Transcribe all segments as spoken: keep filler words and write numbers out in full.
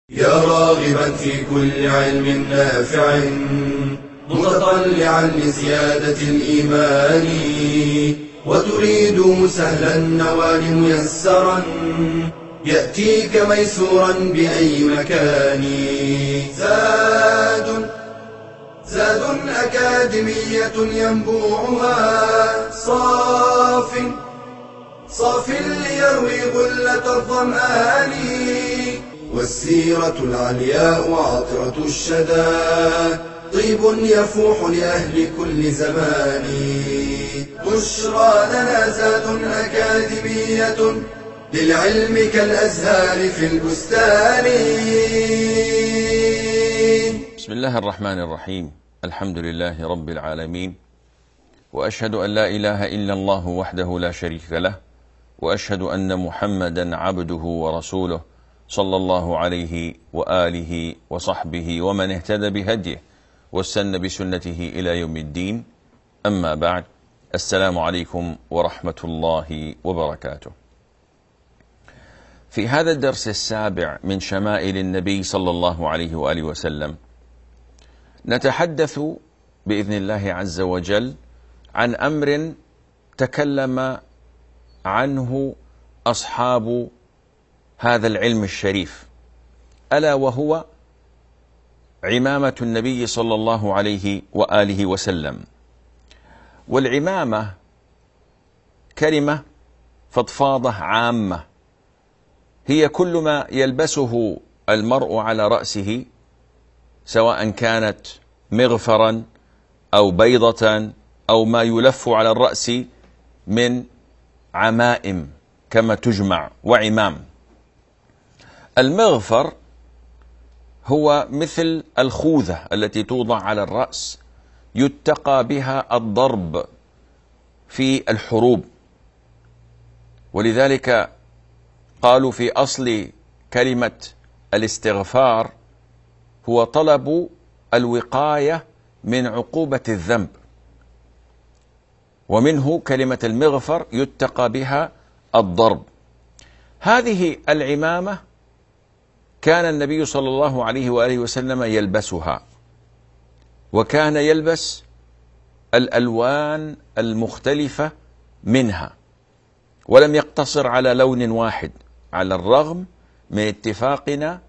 يا راغبا في كل علم نافع متطلعا لزيادة الإيمان وتريد سهلا النوال ميسرا يأتيك ميسورا بأي مكان. زاد زاد أكاديمية ينبوعها صاف صاف ليروي غلة الظمآن والسيرة العلياء عطرة الشدى طيب يفوح لأهل كل زمان. بشرى لنا زاد أكاديمية للعلم كالأزهار في البستان. بسم الله الرحمن الرحيم. الحمد لله رب العالمين، وأشهد أن لا إله إلا الله وحده لا شريك له، وأشهد أن محمدا عبده ورسوله صلى الله عليه وآله وصحبه ومن اهتدى بهديه واستنى بسنته إلى يوم الدين. أما بعد، السلام عليكم ورحمة الله وبركاته. في هذا الدرس السابع من شمائل النبي صلى الله عليه وآله وسلم نتحدث بإذن الله عز وجل عن أمر تكلم عنه أصحاب هذا العلم الشريف، ألا وهو عمامة النبي صلى الله عليه وآله وسلم. والعمامة كلمة فضفاضة عامة، هي كل ما يلبسه المرء على رأسه، سواء كانت مغفرا أو بيضة أو ما يلف على الرأس من عمائم كما تجمع وعمام. المغفر هو مثل الخوذة التي توضع على الرأس يتقى بها الضرب في الحروب، ولذلك قالوا في أصل كلمة الاستغفار هو طلب الوقاية من عقوبة الذنب، ومنه كلمة المغفر يتقى بها الضرب. هذه العمامة كان النبي صلى الله عليه وآله وسلم يلبسها، وكان يلبس الألوان المختلفة منها، ولم يقتصر على لون واحد، على الرغم من اتفاقنا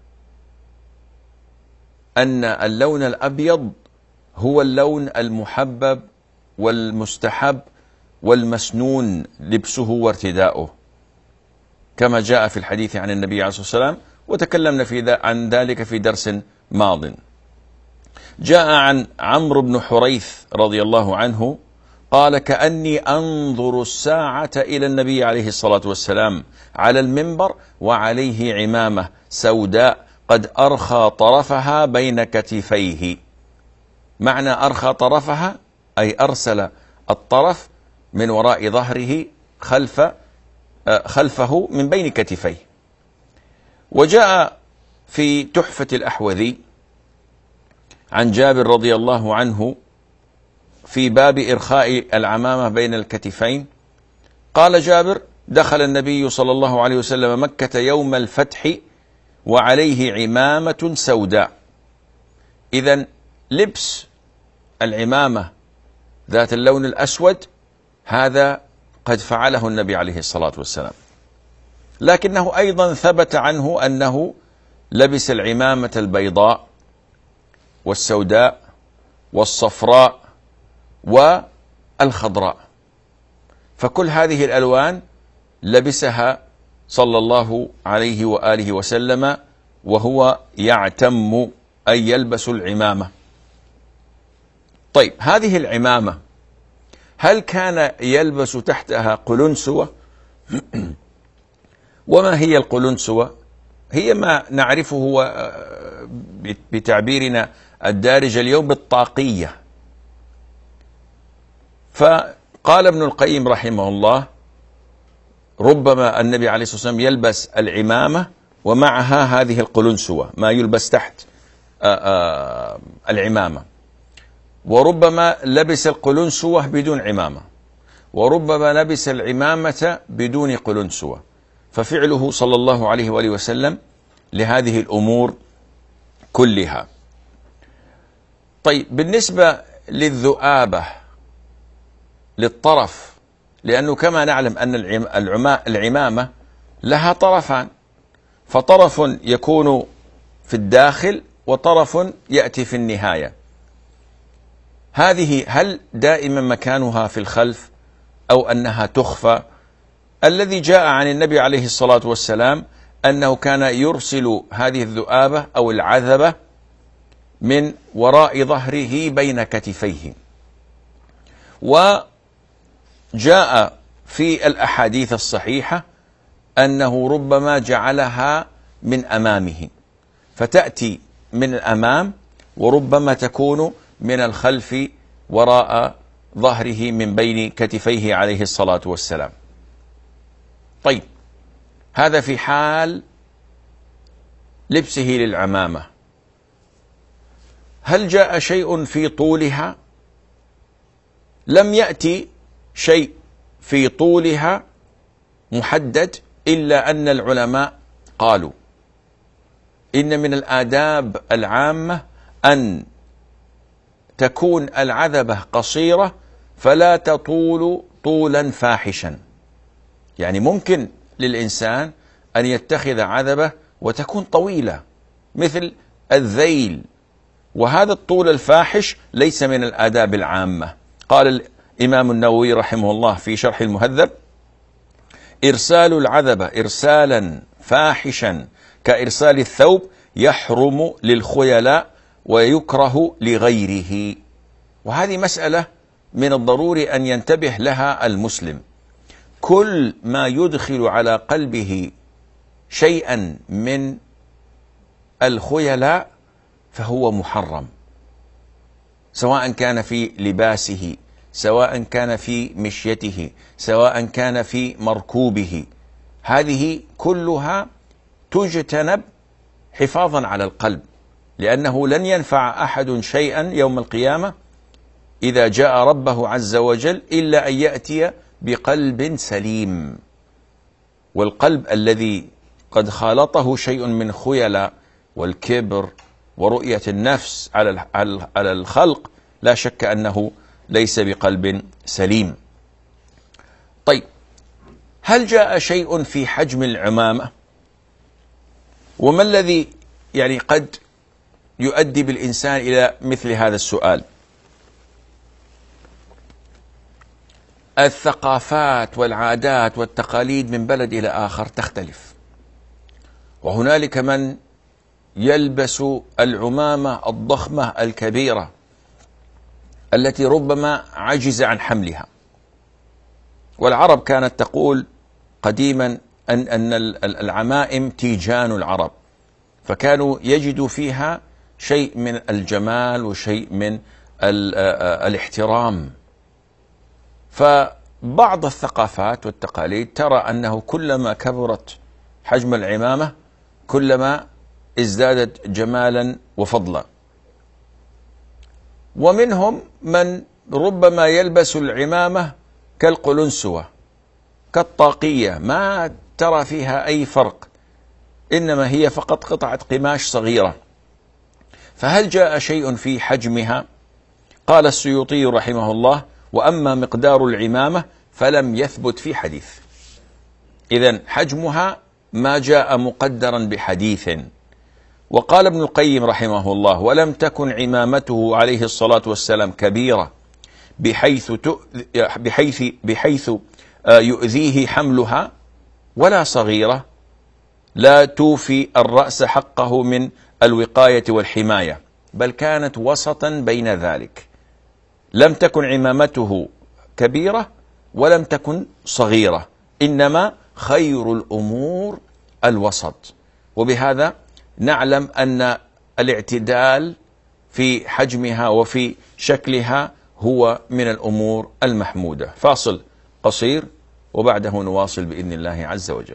أن اللون الأبيض هو اللون المحبب والمستحب والمسنون لبسه وارتداؤه، كما جاء في الحديث عن النبي عليه الصلاة والسلام، وتكلمنا في عن ذلك في درس ماض. جاء عن عمرو بن حريث رضي الله عنه قال: كأني أنظر الساعة إلى النبي عليه الصلاة والسلام على المنبر وعليه عمامة سوداء قد أرخى طرفها بين كتفيه. معنى أرخى طرفها أي أرسل الطرف من وراء ظهره خلف خلفه من بين كتفيه. وجاء في تحفة الأحوذي عن جابر رضي الله عنه في باب إرخاء العمامة بين الكتفين، قال جابر: دخل النبي صلى الله عليه وسلم مكة يوم الفتح وعليه عمامة سوداء. إذن لبس العمامة ذات اللون الأسود هذا قد فعله النبي عليه الصلاة والسلام، لكنه أيضا ثبت عنه أنه لبس العمامة البيضاء والسوداء والصفراء والخضراء، فكل هذه الألوان لبسها صلى الله عليه وآله وسلم وهو يعتم أن يلبس العمامة. طيب، هذه العمامة هل كان يلبس تحتها قلنسوة؟ وما هي القلنسوة؟ هي ما نعرفه بتعبيرنا الدارج اليوم بالطاقية. فقال ابن القيم رحمه الله: ربما النبي عليه الصلاة والسلام يلبس العمامة ومعها هذه القلنسوة، ما يلبس تحت العمامة، وربما لبس القلنسوة بدون عمامة، وربما لبس العمامة بدون قلنسوة. ففعله صلى الله عليه وآله وسلم لهذه الأمور كلها. طيب بالنسبة للذؤابة للطرف، لأنه كما نعلم أن العمامة لها طرفان، فطرف يكون في الداخل وطرف يأتي في النهاية. هذه هل دائما مكانها في الخلف أو أنها تخفى؟ الذي جاء عن النبي عليه الصلاة والسلام أنه كان يرسل هذه الذؤابة أو العذبة من وراء ظهره بين كتفيه، وجاء في الأحاديث الصحيحة أنه ربما جعلها من أمامه، فتأتي من الأمام وربما تكون من الخلف وراء ظهره من بين كتفيه عليه الصلاة والسلام. طيب هذا في حال لبسه للعمامة. هل جاء شيء في طولها؟ لم يأتي شيء في طولها محدد، إلا أن العلماء قالوا إن من الآداب العامة أن تكون العذبة قصيرة فلا تطول طولا فاحشا. يعني ممكن للإنسان أن يتخذ عذبة وتكون طويلة مثل الذيل، وهذا الطول الفاحش ليس من الآداب العامة. قال الإمام النووي رحمه الله في شرح المهذب: إرسال العذبة إرسالا فاحشا كإرسال الثوب يحرم للخيلاء ويكره لغيره. وهذه مسألة من الضروري أن ينتبه لها المسلم. كل ما يدخل على قلبه شيئا من الخيلاء فهو محرم، سواء كان في لباسه، سواء كان في مشيته، سواء كان في مركوبه. هذه كلها تجتنب حفاظا على القلب، لأنه لن ينفع أحد شيئا يوم القيامة إذا جاء ربه عز وجل إلا أن يأتي بقلب سليم. والقلب الذي قد خالطه شيء من خيلاء والكبر ورؤية النفس على الخلق لا شك أنه ليس بقلب سليم. طيب هل جاء شيء في حجم العمامة؟ وما الذي يعني قد يؤدي بالإنسان إلى مثل هذا السؤال؟ الثقافات والعادات والتقاليد من بلد إلى آخر تختلف، وهنالك من يلبس العمامة الضخمة الكبيرة التي ربما عجز عن حملها. والعرب كانت تقول قديما أن أن العمائم تيجان العرب، فكانوا يجدوا فيها شيء من الجمال وشيء من الاحترام. فبعض الثقافات والتقاليد ترى أنه كلما كبرت حجم العمامة كلما ازدادت جمالا وفضلا. ومنهم من ربما يلبس العمامة كالقلنسوة كالطاقية، ما ترى فيها أي فرق، إنما هي فقط قطعة قماش صغيرة. فهل جاء شيء في حجمها؟ قال السيوطي رحمه الله: وأما مقدار العمامة فلم يثبت في حديث. إذن حجمها ما جاء مقدرا بحديث. وقال ابن القيم رحمه الله: ولم تكن عمامته عليه الصلاة والسلام كبيرة بحيث بحيث بحيث يؤذيه حملها، ولا صغيرة لا توفي الرأس حقه من الوقاية والحماية، بل كانت وسطا بين ذلك. لم تكن عمامته كبيرة ولم تكن صغيرة، إنما خير الأمور الوسط. وبهذا نعلم أن الاعتدال في حجمها وفي شكلها هو من الأمور المحمودة. فاصل قصير وبعده نواصل بإذن الله عز وجل.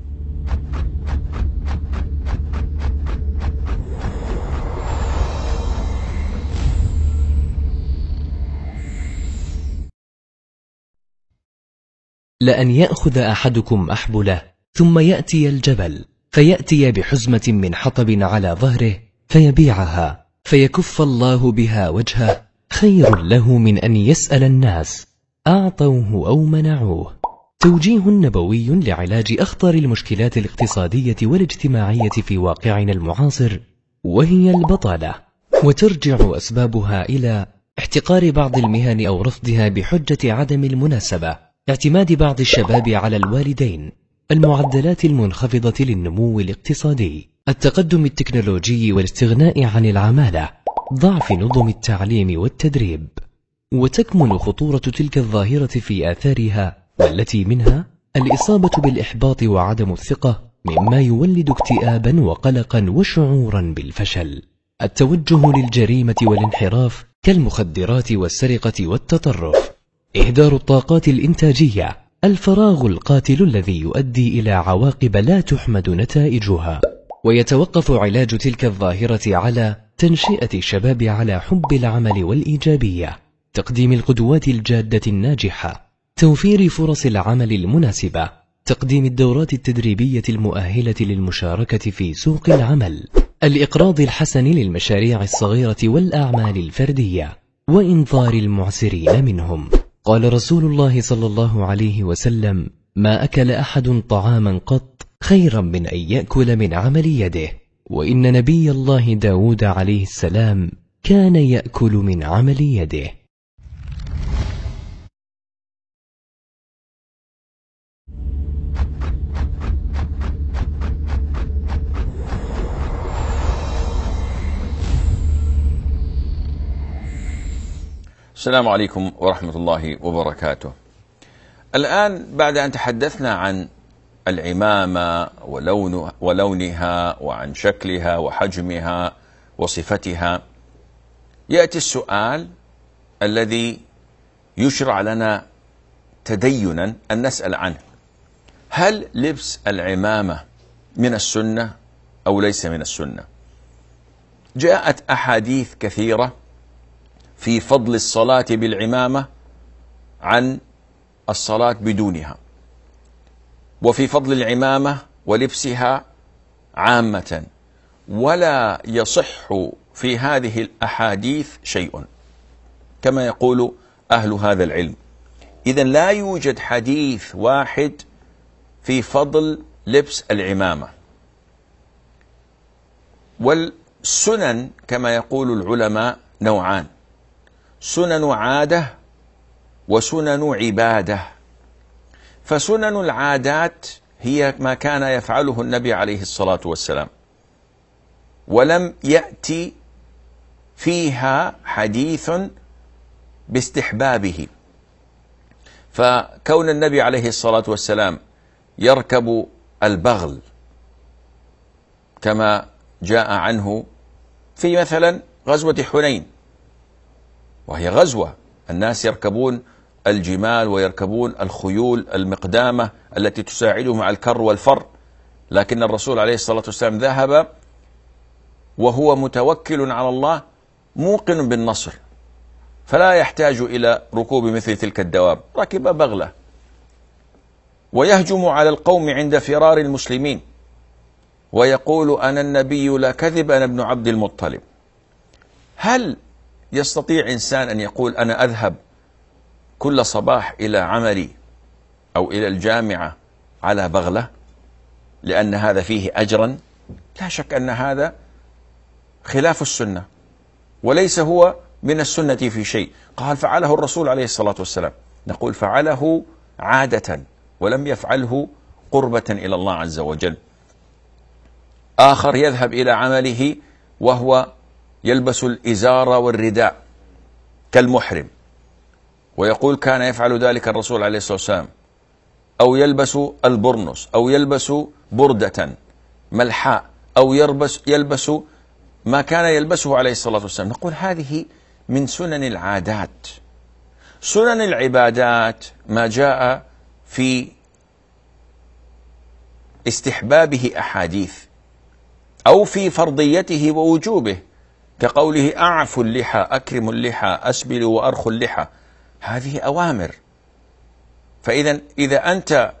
لأن يأخذ أحدكم أحبله ثم يأتي الجبل فيأتي بحزمة من حطب على ظهره فيبيعها فيكف الله بها وجهه خير له من أن يسأل الناس أعطوه أو منعوه. توجيه نبوي لعلاج أخطر المشكلات الاقتصادية والاجتماعية في واقعنا المعاصر، وهي البطالة، وترجع أسبابها إلى احتقار بعض المهن أو رفضها بحجة عدم المناسبة، اعتماد بعض الشباب على الوالدين، المعدلات المنخفضة للنمو الاقتصادي، التقدم التكنولوجي والاستغناء عن العمالة، ضعف نظم التعليم والتدريب. وتكمن خطورة تلك الظاهرة في آثارها، والتي منها الإصابة بالإحباط وعدم الثقة، مما يولد اكتئابا وقلقا وشعورا بالفشل، التوجه للجريمة والانحراف كالمخدرات والسرقة والتطرف، إهدار الطاقات الإنتاجية، الفراغ القاتل الذي يؤدي إلى عواقب لا تحمد نتائجها. ويتوقف علاج تلك الظاهرة على تنشئة الشباب على حب العمل والإيجابية، تقديم القدوات الجادة الناجحة، توفير فرص العمل المناسبة، تقديم الدورات التدريبية المؤهلة للمشاركة في سوق العمل، الإقراض الحسن للمشاريع الصغيرة والأعمال الفردية، وإنظار المعسرين منهم. قال رسول الله صلى الله عليه وسلم: ما أكل أحد طعاما قط خيرا من أن يأكل من عمل يده. وإن نبي الله داود عليه السلام كان يأكل من عمل يده. السلام عليكم ورحمة الله وبركاته. الآن بعد أن تحدثنا عن العمامة ولون ولونها وعن شكلها وحجمها وصفتها، يأتي السؤال الذي يشرع لنا تدينا أن نسأل عنه: هل لبس العمامة من السنة أو ليس من السنة؟ جاءت أحاديث كثيرة في فضل الصلاة بالعمامة عن الصلاة بدونها، وفي فضل العمامة ولبسها عامة، ولا يصح في هذه الأحاديث شيء كما يقول أهل هذا العلم. إذن لا يوجد حديث واحد في فضل لبس العمامة. والسنن كما يقول العلماء نوعان: سنن عادة وسنن عبادة. فسنن العادات هي ما كان يفعله النبي عليه الصلاة والسلام، ولم يأتي فيها حديث باستحبابه. فكون النبي عليه الصلاة والسلام يركب البغل كما جاء عنه في مثلا غزوة حنين، وهي غزوة الناس يركبون الجمال ويركبون الخيول المقدامة التي تساعدهم على الكر والفر، لكن الرسول عليه الصلاة والسلام ذهب وهو متوكل على الله موقن بالنصر، فلا يحتاج إلى ركوب مثل تلك الدواب، ركب بغلة ويهجم على القوم عند فرار المسلمين ويقول: أنا النبي لا كذب، أنا ابن عبد المطلب. هل يستطيع إنسان أن يقول: أنا أذهب كل صباح إلى عملي أو إلى الجامعة على بغلة لأن هذا فيه أجرا؟ لا شك أن هذا خلاف السنة، وليس هو من السنة في شيء. قال: فعله الرسول عليه الصلاة والسلام، نقول فعله عادة ولم يفعله قربة إلى الله عز وجل. آخر يذهب إلى عمله وهو يلبس الإزار والرداء كالمحرم، ويقول: كان يفعل ذلك الرسول عليه الصلاة والسلام. أو يلبس البرنس، أو يلبس بردة ملحاء، أو يلبس, يلبس ما كان يلبسه عليه الصلاة والسلام. نقول هذه من سنن العادات. سنن العبادات ما جاء في استحبابه أحاديث أو في فرضيته ووجوبه، كقوله: أعفوا اللحى، أكرم اللحى، أسبلوا وأرخوا اللحى. هذه أوامر. فإذا إذا أنت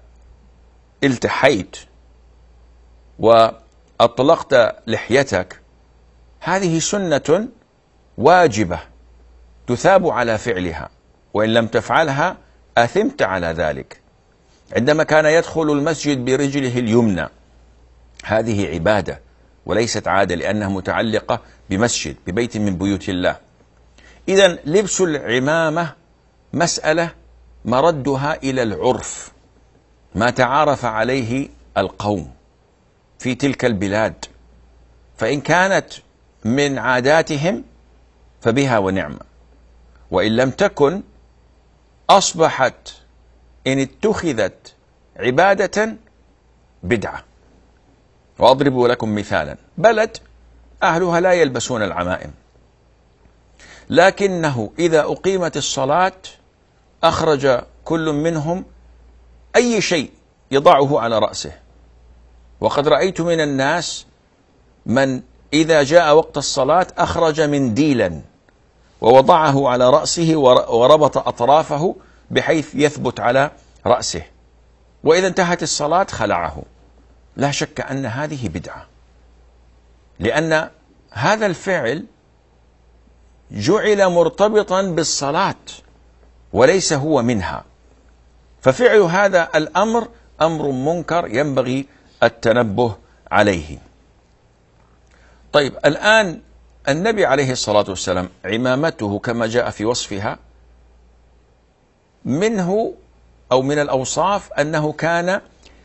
التحيت وأطلقت لحيتك، هذه سنة واجبة تثاب على فعلها، وإن لم تفعلها أثمت على ذلك. عندما كان يدخل المسجد برجله اليمنى، هذه عبادة وليست عادة، لأنها متعلقة بمسجد ببيت من بيوت الله. إذن لبس العمامة مسألة مردها إلى العرف، ما تعارف عليه القوم في تلك البلاد، فإن كانت من عاداتهم فبها ونعمة، وإن لم تكن أصبحت إن اتخذت عبادة بدعة. وأضرب لكم مثالا: بلد أهلها لا يلبسون العمائم، لكنه إذا أقيمت الصلاة أخرج كل منهم أي شيء يضعه على رأسه. وقد رأيت من الناس من إذا جاء وقت الصلاة أخرج منديلا ووضعه على رأسه وربط أطرافه بحيث يثبت على رأسه، وإذا انتهت الصلاة خلعه. لا شك أن هذه بدعة، لأن هذا الفعل جعل مرتبطا بالصلاة وليس هو منها، ففعل هذا الأمر أمر منكر ينبغي التنبه عليه. طيب، الآن النبي عليه الصلاة والسلام عمامته كما جاء في وصفها منه أو من الأوصاف أنه كان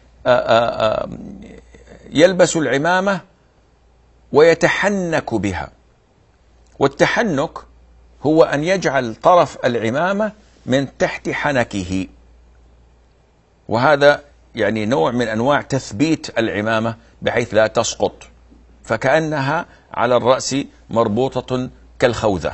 يلبس العمامة ويتحنك بها. والتحنك هو أن يجعل طرف العمامة من تحت حنكه، وهذا يعني نوع من أنواع تثبيت العمامة بحيث لا تسقط، فكأنها على الرأس مربوطة كالخوذة.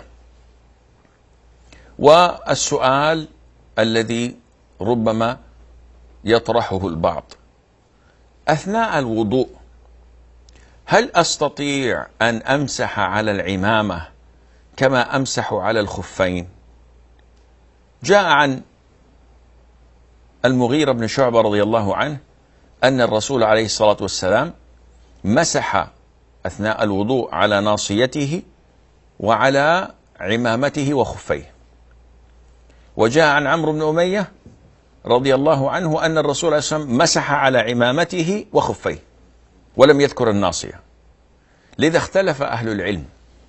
والسؤال الذي ربما يطرحه البعض: أثناء الوضوء هل أستطيع أن أمسح على العمامة كما أمسح على الخفين؟ جاء عن المغيرة بن شعبة رضي الله عنه أن الرسول عليه الصلاة والسلام مسح أثناء الوضوء على ناصيته وعلى عمامته وخفيه. وجاء عن عمرو بن أمية رضي الله عنه أن الرسول عليه الصلاة والسلام مسح على عمامته وخفيه ولم يذكر الناصية. لذا اختلف أهل العلم: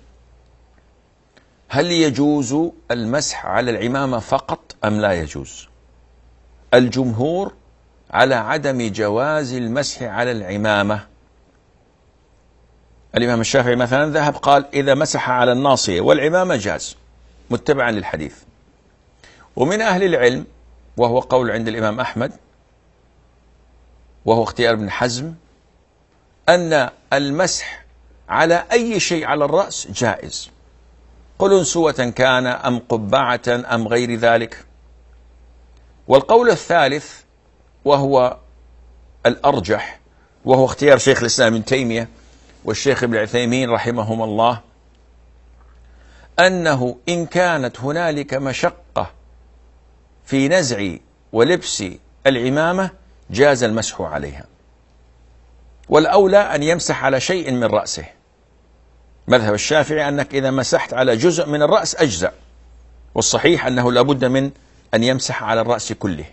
هل يجوز المسح على العمامة فقط أم لا يجوز؟ الجمهور على عدم جواز المسح على العمامة. الإمام الشافعي مثلا ذهب قال إذا مسح على الناصية والعمامة جاز، متبعا للحديث. ومن أهل العلم، وهو قول عند الإمام أحمد وهو اختيار ابن حزم، أن المسح على أي شيء على الرأس جائز، قلنسوة كان أم قبعة أم غير ذلك. والقول الثالث وهو الأرجح، وهو اختيار شيخ الإسلام ابن تيمية والشيخ ابن عثيمين رحمهم الله، أنه إن كانت هنالك مشقة في نزع ولبس العمامة جاز المسح عليها، والأولى أن يمسح على شيء من رأسه. مذهب الشافعي أنك إذا مسحت على جزء من الرأس أجزأ، والصحيح أنه لابد من أن يمسح على الرأس كله.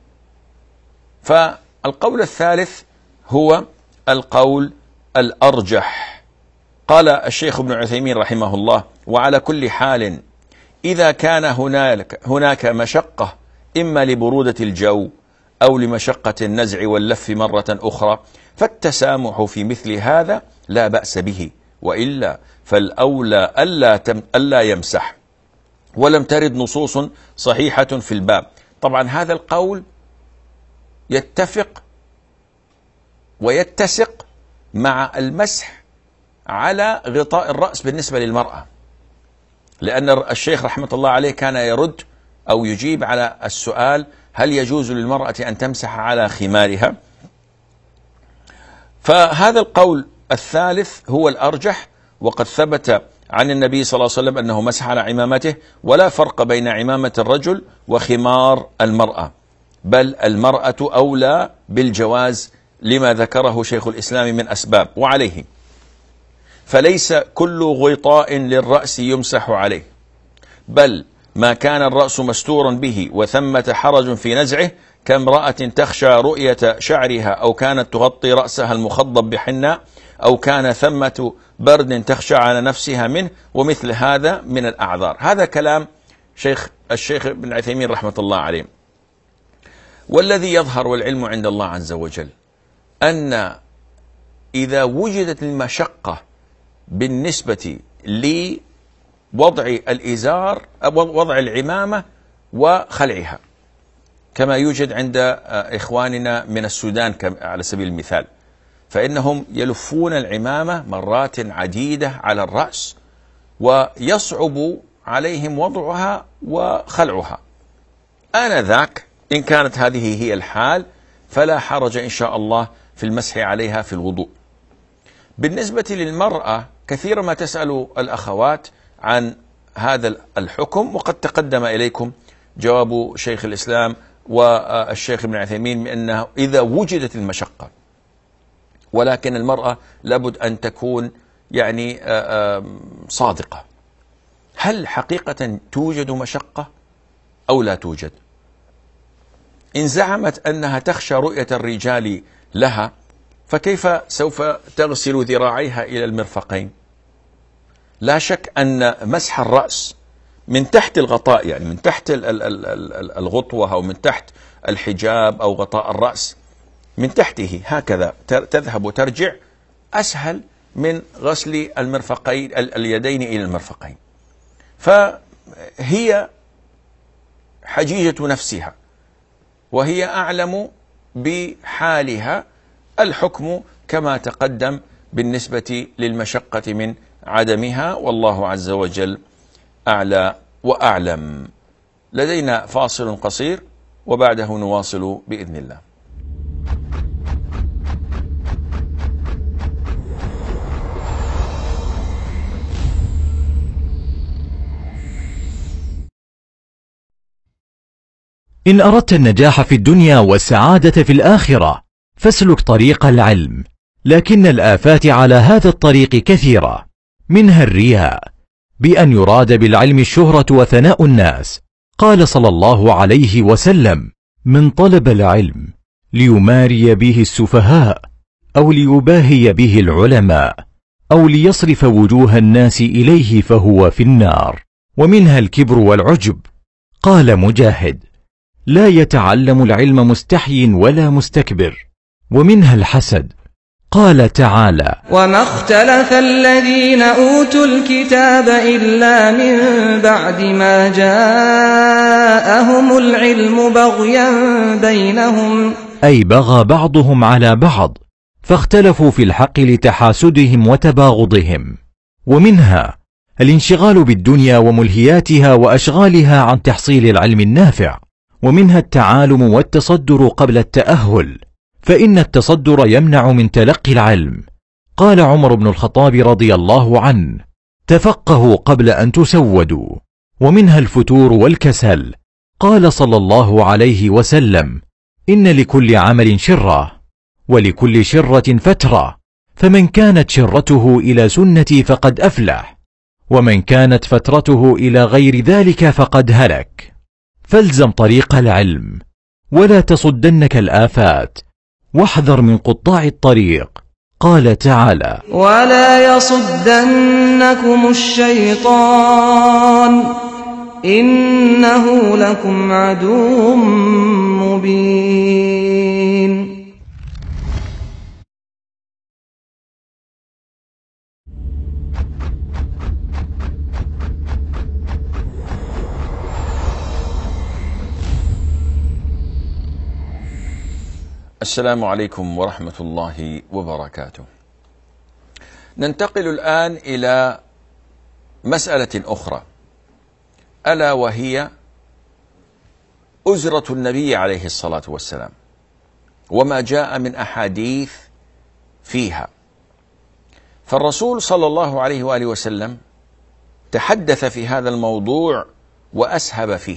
فالقول الثالث هو القول الأرجح. قال الشيخ ابن عثيمين رحمه الله: وعلى كل حال إذا كان هناك, هناك مشقة إما لبرودة الجو أو لمشقة النزع واللف مرة أخرى فالتسامح في مثل هذا لا بأس به، وإلا فالأولى ألا, تم ألا يمسح. ولم ترد نصوص صحيحة في الباب. طبعا هذا القول يتفق ويتسق مع المسح على غطاء الرأس بالنسبة للمرأة، لأن الشيخ رحمة الله عليه كان يرد أو يجيب على السؤال: هل يجوز للمرأة أن تمسح على خمارها؟ فهذا القول الثالث هو الأرجح، وقد ثبت عن النبي صلى الله عليه وسلم أنه مسح على عمامته، ولا فرق بين عمامة الرجل وخمار المرأة، بل المرأة أولى بالجواز لما ذكره شيخ الإسلام من أسباب. وعليه فليس كل غطاء للرأس يمسح عليه، بل ما كان الرأس مستورا به وثمة حرج في نزعه، كامرأة تخشى رؤية شعرها، أو كانت تغطي رأسها المخضب بحناء، أو كان ثمة برد تخشى على نفسها منه، ومثل هذا من الأعذار. هذا كلام شيخ الشيخ ابن عثيمين رحمة الله عليه. والذي يظهر والعلم عند الله عز وجل أن إذا وجدت المشقة بالنسبة لوضع الإزار وضع العمامة وخلعها، كما يوجد عند إخواننا من السودان على سبيل المثال، فإنهم يلفون العمامة مرات عديدة على الرأس ويصعب عليهم وضعها وخلعها. آنذاك إن كانت هذه هي الحال فلا حرج إن شاء الله في المسح عليها في الوضوء. بالنسبة للمرأة كثيرا ما تسأل الأخوات عن هذا الحكم، وقد تقدم إليكم جواب شيخ الإسلام والشيخ ابن عثيمين بأنه إذا وجدت المشقة، ولكن المرأة لابد أن تكون يعني صادقة. هل حقيقة توجد مشقة أو لا توجد؟ إن زعمت أنها تخشى رؤية الرجال لها، فكيف سوف تغسل ذراعيها إلى المرفقين؟ لا شك أن مسح الرأس من تحت الغطاء، يعني من تحت الغطوة أو من تحت الحجاب أو غطاء الرأس، من تحته هكذا تذهب وترجع، أسهل من غسل المرفقين اليدين إلى المرفقين. فهي حجيجة نفسها وهي أعلم بحالها. الحكم كما تقدم بالنسبة للمشقة من عدمها، والله عز وجل أعلى وأعلم. لدينا فاصل قصير وبعده نواصل بإذن الله. إن أردت النجاح في الدنيا والسعادة في الآخرة فاسلك طريق العلم، لكن الآفات على هذا الطريق كثيرة، منها الرياء، بأن يراد بالعلم الشهرة وثناء الناس. قال صلى الله عليه وسلم: من طلب العلم ليماري به السفهاء أو ليباهي به العلماء أو ليصرف وجوه الناس إليه فهو في النار. ومنها الكبر والعجب. قال مجاهد: لا يتعلم العلم مستحي ولا مستكبر. ومنها الحسد. قال تعالى: وما اختلف الذين أوتوا الكتاب إلا من بعد ما جاءهم العلم بغيا بينهم، أي بغى بعضهم على بعض فاختلفوا في الحق لتحاسدهم وتباغضهم. ومنها الانشغال بالدنيا وملهياتها وأشغالها عن تحصيل العلم النافع. ومنها التعالم والتصدر قبل التأهل، فإن التصدر يمنع من تلقي العلم. قال عمر بن الخطاب رضي الله عنه: تفقهوا قبل أن تسودوا. ومنها الفتور والكسل. قال صلى الله عليه وسلم: إن لكل عمل شرة ولكل شرة فترة، فمن كانت شرته إلى سنتي فقد أفلح، ومن كانت فترته إلى غير ذلك فقد هلك. فالزم طريق العلم ولا تصدنك الآفات، واحذر من قطاع الطريق. قال تعالى: ولا يصدنكم الشيطان إنه لكم عدو مبين. السلام عليكم ورحمة الله وبركاته. ننتقل الآن إلى مسألة أخرى، ألا وهي أزرة النبي عليه الصلاة والسلام وما جاء من أحاديث فيها. فالرسول صلى الله عليه وآله وسلم تحدث في هذا الموضوع وأسهب فيه،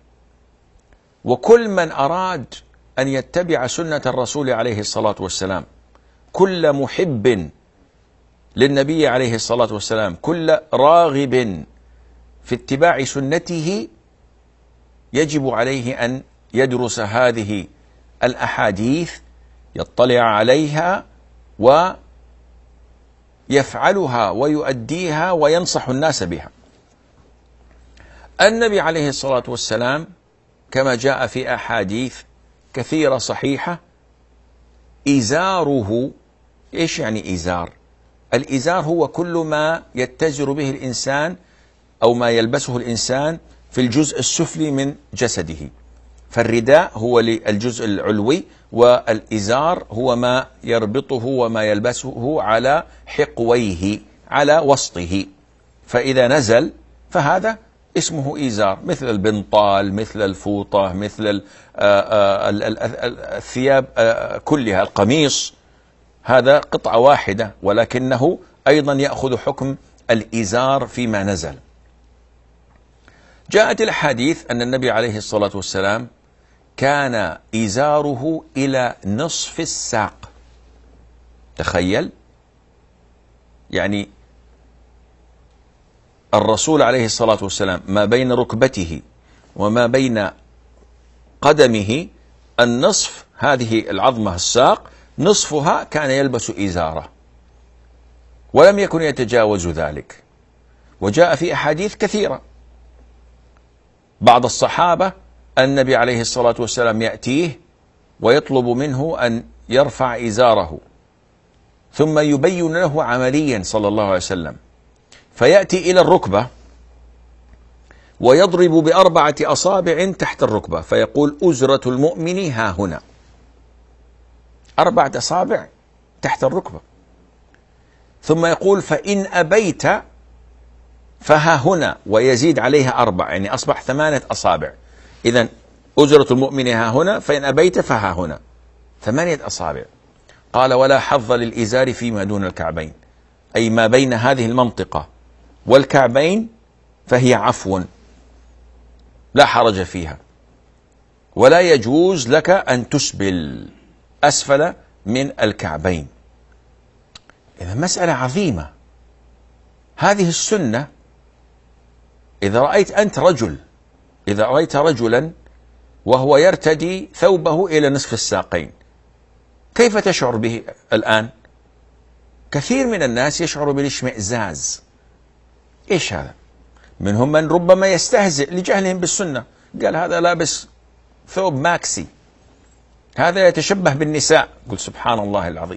وكل من أراد أن يتبع سنة الرسول عليه الصلاة والسلام، كل محب للنبي عليه الصلاة والسلام، كل راغب في اتباع سنته يجب عليه أن يدرس هذه الأحاديث، يطلع عليها ويفعلها ويؤديها وينصح الناس بها. النبي عليه الصلاة والسلام كما جاء في أحاديث كثيرة صحيحة، إزاره، إيش يعني إزار؟ الإزار هو كل ما يتزر به الإنسان أو ما يلبسه الإنسان في الجزء السفلي من جسده، فالرداء هو للجزء العلوي، والإزار هو ما يربطه وما يلبسه على حقويه على وسطه، فإذا نزل فهذا اسمه إزار، مثل البنطال، مثل الفوطة، مثل الثياب كلها، القميص، هذا قطعة واحدة ولكنه أيضا يأخذ حكم الإزار فيما نزل. جاءت الحديث أن النبي عليه الصلاة والسلام كان إزاره إلى نصف الساق. تخيل، يعني الرسول عليه الصلاة والسلام ما بين ركبته وما بين قدمه النصف، هذه العظمة الساق نصفها كان يلبس إزاره، ولم يكن يتجاوز ذلك. وجاء في أحاديث كثيرة، بعض الصحابة النبي عليه الصلاة والسلام يأتيه ويطلب منه أن يرفع إزاره، ثم يبين له عمليا صلى الله عليه وسلم، فيأتي إلى الركبة ويضرب بأربعة أصابع تحت الركبة فيقول: أزرة المؤمن ها هنا. أربعة أصابع تحت الركبة، ثم يقول: فإن أبيت فها هنا، ويزيد عليها أربع، يعني أصبح ثمانية أصابع. إذن أزرة المؤمن ها هنا، فإن أبيت فها هنا، ثمانية أصابع. قال: ولا حظ للإزار فيما دون الكعبين، أي ما بين هذه المنطقة والكعبين فهي عفو، لا حرج فيها، ولا يجوز لك أن تسبل أسفل من الكعبين. إذا مسألة عظيمة. هذه السنة، إذا رأيت أنت رجل إذا رأيت رجلا وهو يرتدي ثوبه إلى نصف الساقين، كيف تشعر به الآن؟ كثير من الناس يشعر بالاشمئزاز. إيش هذا؟ منهم من ربما يستهزئ لجهلهم بالسنة، قال هذا لابس ثوب ماكسي، هذا يتشبه بالنساء. قل سبحان الله العظيم.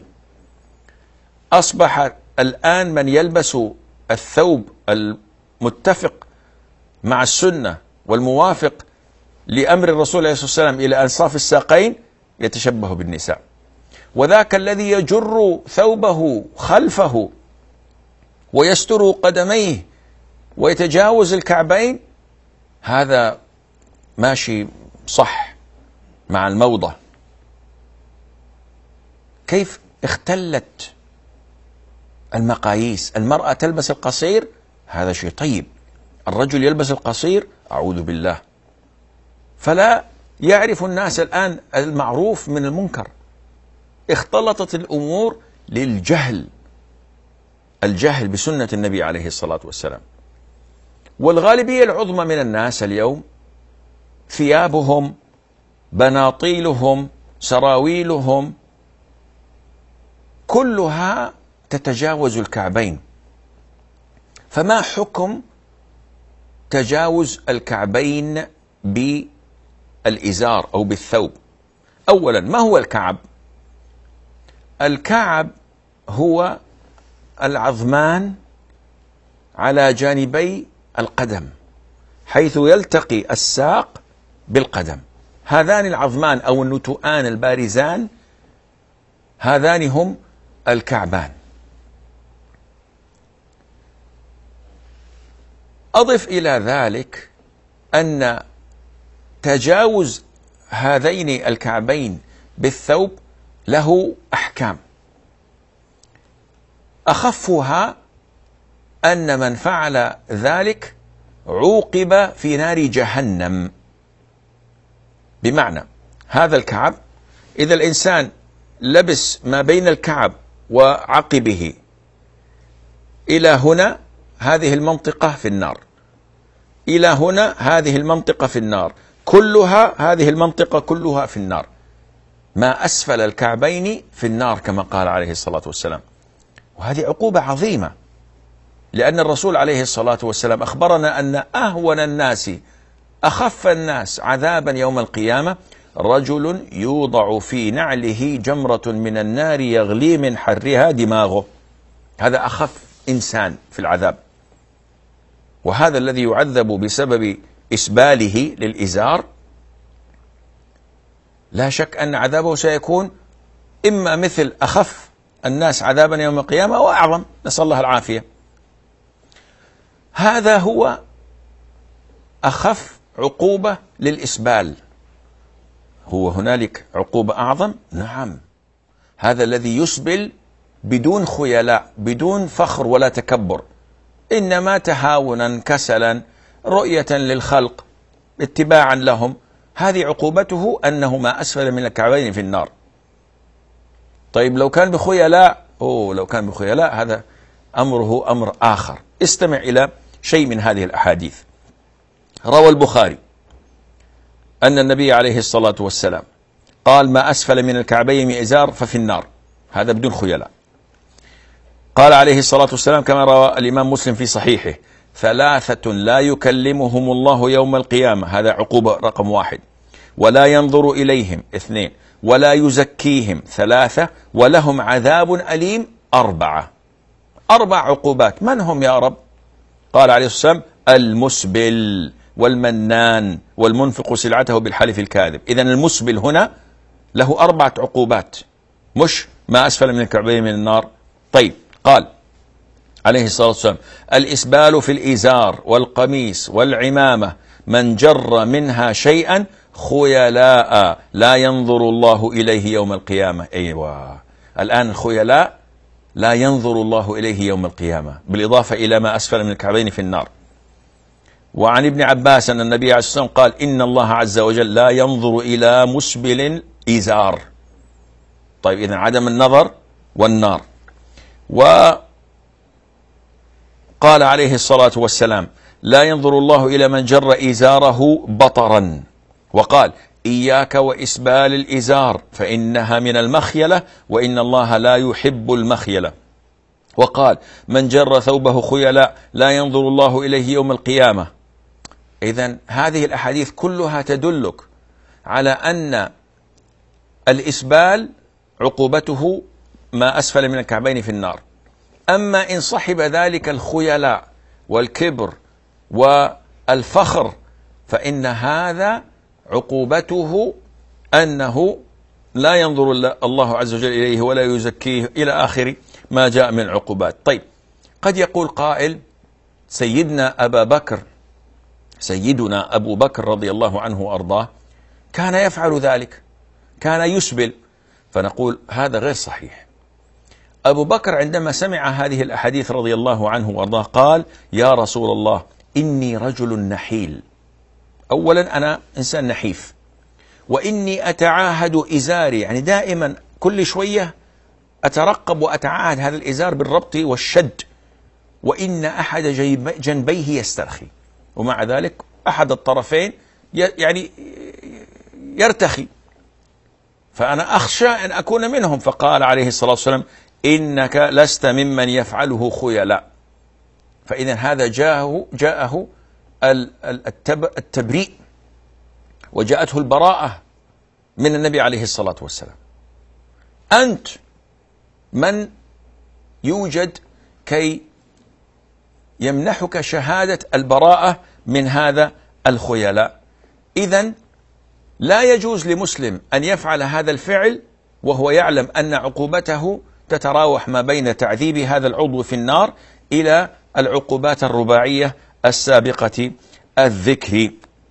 أصبح الآن من يلبس الثوب المتفق مع السنة والموافق لأمر الرسول عليه الصلاة والسلام إلى أنصاف الساقين يتشبه بالنساء، وذاك الذي يجر ثوبه خلفه ويستر قدميه ويتجاوز الكعبين، هذا ماشي صح مع الموضة. كيف اختلت المقاييس؟ المرأة تلبس القصير، هذا شيء طيب، الرجل يلبس القصير، أعوذ بالله. فلا يعرف الناس الآن المعروف من المنكر، اختلطت الأمور للجهل، الجهل بسنة النبي عليه الصلاة والسلام. والغالبية العظمى من الناس اليوم ثيابهم، بناطيلهم، سراويلهم كلها تتجاوز الكعبين. فما حكم تجاوز الكعبين بالإزار أو بالثوب؟ أولا، ما هو الكعب؟ الكعب هو العظمان على جانبي القدم حيث يلتقي الساق بالقدم، هذان العظمان أو النتوءان البارزان، هذان هم الكعبان. أضف إلى ذلك أن تجاوز هذين الكعبين بالثوب له أحكام، أخفها أن من فعل ذلك عوقب في نار جهنم. بمعنى هذا الكعب، إذا الإنسان لبس ما بين الكعب وعقبه إلى هنا هذه المنطقة في النار، إلى هنا هذه المنطقة في النار، كلها هذه المنطقة كلها في النار، ما أسفل الكعبين في النار كما قال عليه الصلاة والسلام. وهذه عقوبة عظيمة، لأن الرسول عليه الصلاة والسلام أخبرنا أن أهون الناس أخف الناس عذابا يوم القيامة رجل يوضع في نعله جمرة من النار يغلي من حرها دماغه، هذا أخف إنسان في العذاب. وهذا الذي يعذب بسبب إسباله للإزار لا شك أن عذابه سيكون إما مثل أخف الناس عذابا يوم القيامة أو أعظم، نسأل الله العافية. هذا هو أخف عقوبة للإسبال. هو هنالك عقوبة أعظم؟ نعم، هذا الذي يسبل بدون خيلاء، بدون فخر ولا تكبر، إنما تهاونا كسلا رؤية للخلق اتباعا لهم، هذه عقوبته أنه ما أسفل من الكعبين في النار. طيب لو كان بخيلاء، أوه لو كان بخيلاء هذا أمره أمر آخر. استمع إلى شيء من هذه الأحاديث. روى البخاري أن النبي عليه الصلاة والسلام قال: ما أسفل من الكعبين من إزار ففي النار، هذا بدون خيلاء. قال عليه الصلاة والسلام كما روى الإمام مسلم في صحيحه: ثلاثة لا يكلمهم الله يوم القيامة، هذا عقوبة رقم واحد، ولا ينظر إليهم، اثنين، ولا يزكيهم، ثلاثة، ولهم عذاب أليم، أربعة. أربع عقوبات. من هم يا رب؟ قال عليه الصلاة والسلام: المسبل والمنان والمنفق سلعته بالحلف الكاذب. إذن المسبل هنا له أربعة عقوبات، مش ما أسفل من الكعبين من النار. طيب، قال عليه الصلاة والسلام: الإسبال في الإزار والقميص والعمامة من جر منها شيئا خيلاء لا ينظر الله إليه يوم القيامة. أيوة، الآن الخيلاء لا ينظر الله إليه يوم القيامة، بالإضافة إلى ما أسفل من الكعبين في النار. وعن ابن عباس أن النبي عليه الصلاة والسلام قال: إن الله عز وجل لا ينظر إلى مسبل إزار. طيب، إذن عدم النظر والنار. وقال عليه الصلاة والسلام: لا ينظر الله إلى من جر إزاره بطرا. وقال: إياك وإسبال الإزار فإنها من المخيلة وإن الله لا يحب المخيلة. وقال: من جر ثوبه خيلاء لا ينظر الله إليه يوم القيامة. إذن هذه الأحاديث كلها تدلك على أن الإسبال عقوبته ما أسفل من الكعبين في النار. أما إن صحب ذلك الخيلاء والكبر والفخر فإن هذا عقوبته أنه لا ينظر الله عز وجل إليه ولا يزكيه إلى آخر ما جاء من العقوبات. طيب، قد يقول قائل: سيدنا أبا بكر سيدنا أبو بكر رضي الله عنه وأرضاه كان يفعل ذلك، كان يسبل. فنقول هذا غير صحيح. أبو بكر عندما سمع هذه الأحاديث رضي الله عنه وأرضاه قال: يا رسول الله، إني رجل نحيل. أولا أنا إنسان نحيف، وإني أتعاهد إزاري، يعني دائما كل شوية أترقب وأتعاهد هذا الإزار بالربط والشد، وإن أحد جنبيه يسترخي، ومع ذلك أحد الطرفين يعني يرتخي، فأنا أخشى أن أكون منهم. فقال عليه الصلاة والسلام: إنك لست ممن يفعله خيلاء. فإذا هذا جاءه جاءه التبريء وجاءته البراءة من النبي عليه الصلاة والسلام. أنت من يوجد كي يمنحك شهادة البراءة من هذا الخيلاء؟ إذن لا يجوز لمسلم أن يفعل هذا الفعل وهو يعلم أن عقوبته تتراوح ما بين تعذيب هذا العضو في النار إلى العقوبات الرباعية السابقة الذكر.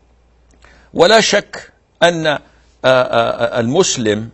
ولا شك أن المسلم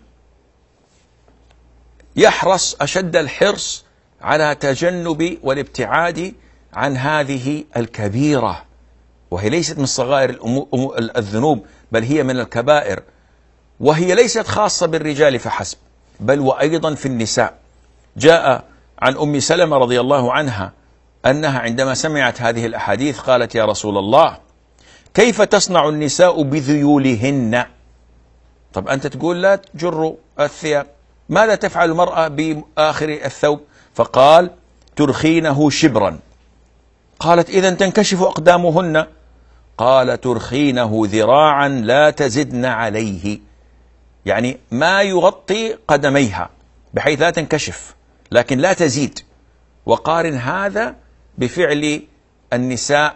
يحرص أشد الحرص على تجنب والابتعاد عن هذه الكبيرة، وهي ليست من صغائر الذنوب بل هي من الكبائر، وهي ليست خاصة بالرجال فحسب بل وأيضا في النساء. جاء عن أم سلمة رضي الله عنها أنها عندما سمعت هذه الأحاديث قالت: يا رسول الله، كيف تصنع النساء بذيولهن؟ طب أنت تقول لا تجروا الثياب، ماذا تفعل المرأة بآخر الثوب؟ فقال: ترخينه شبرا. قالت: إذن تنكشف أقدامهن؟ قال: ترخينه ذراعا لا تزدن عليه، يعني ما يغطي قدميها بحيث لا تنكشف لكن لا تزيد. وقارن هذا بفعل النساء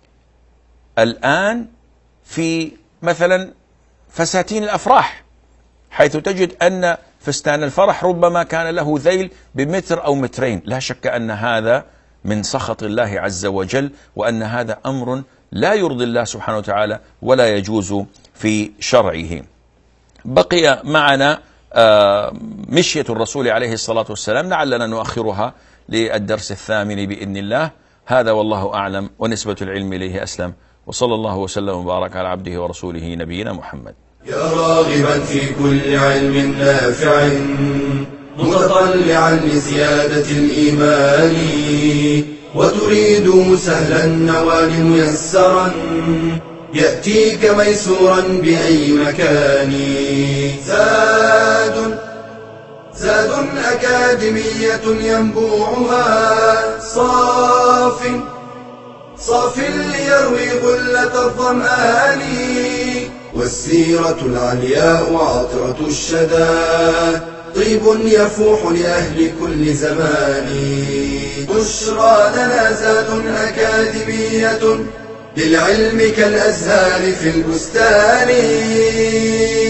الآن في مثلا فساتين الأفراح، حيث تجد أن فستان الفرح ربما كان له ذيل بمتر أو مترين. لا شك أن هذا من سخط الله عز وجل، وأن هذا أمر لا يرضي الله سبحانه وتعالى ولا يجوز في شرعه. بقي معنا مشية الرسول عليه الصلاة والسلام، لعلنا نؤخرها للدرس الثامن بإذن الله. هذا والله أعلم، ونسبة العلم إليه أسلم، وصلى الله وسلم وبارك على عبده ورسوله نبينا محمد. يا راغبا في كل علم نافع متطلعا لزيادة الإيمان، وتريد سهلا النوال ميسرا يأتيك ميسورا بأي مكان. زاد زاد أكاديمية ينبوعها صاف صاف ليروي غلة الظمآن، والسيرة العلياء عطرة الشدى طيب يفوح لأهل كل زمان. بشرى لنا زاد أكاديمية للعلم كالأزهار في البستان.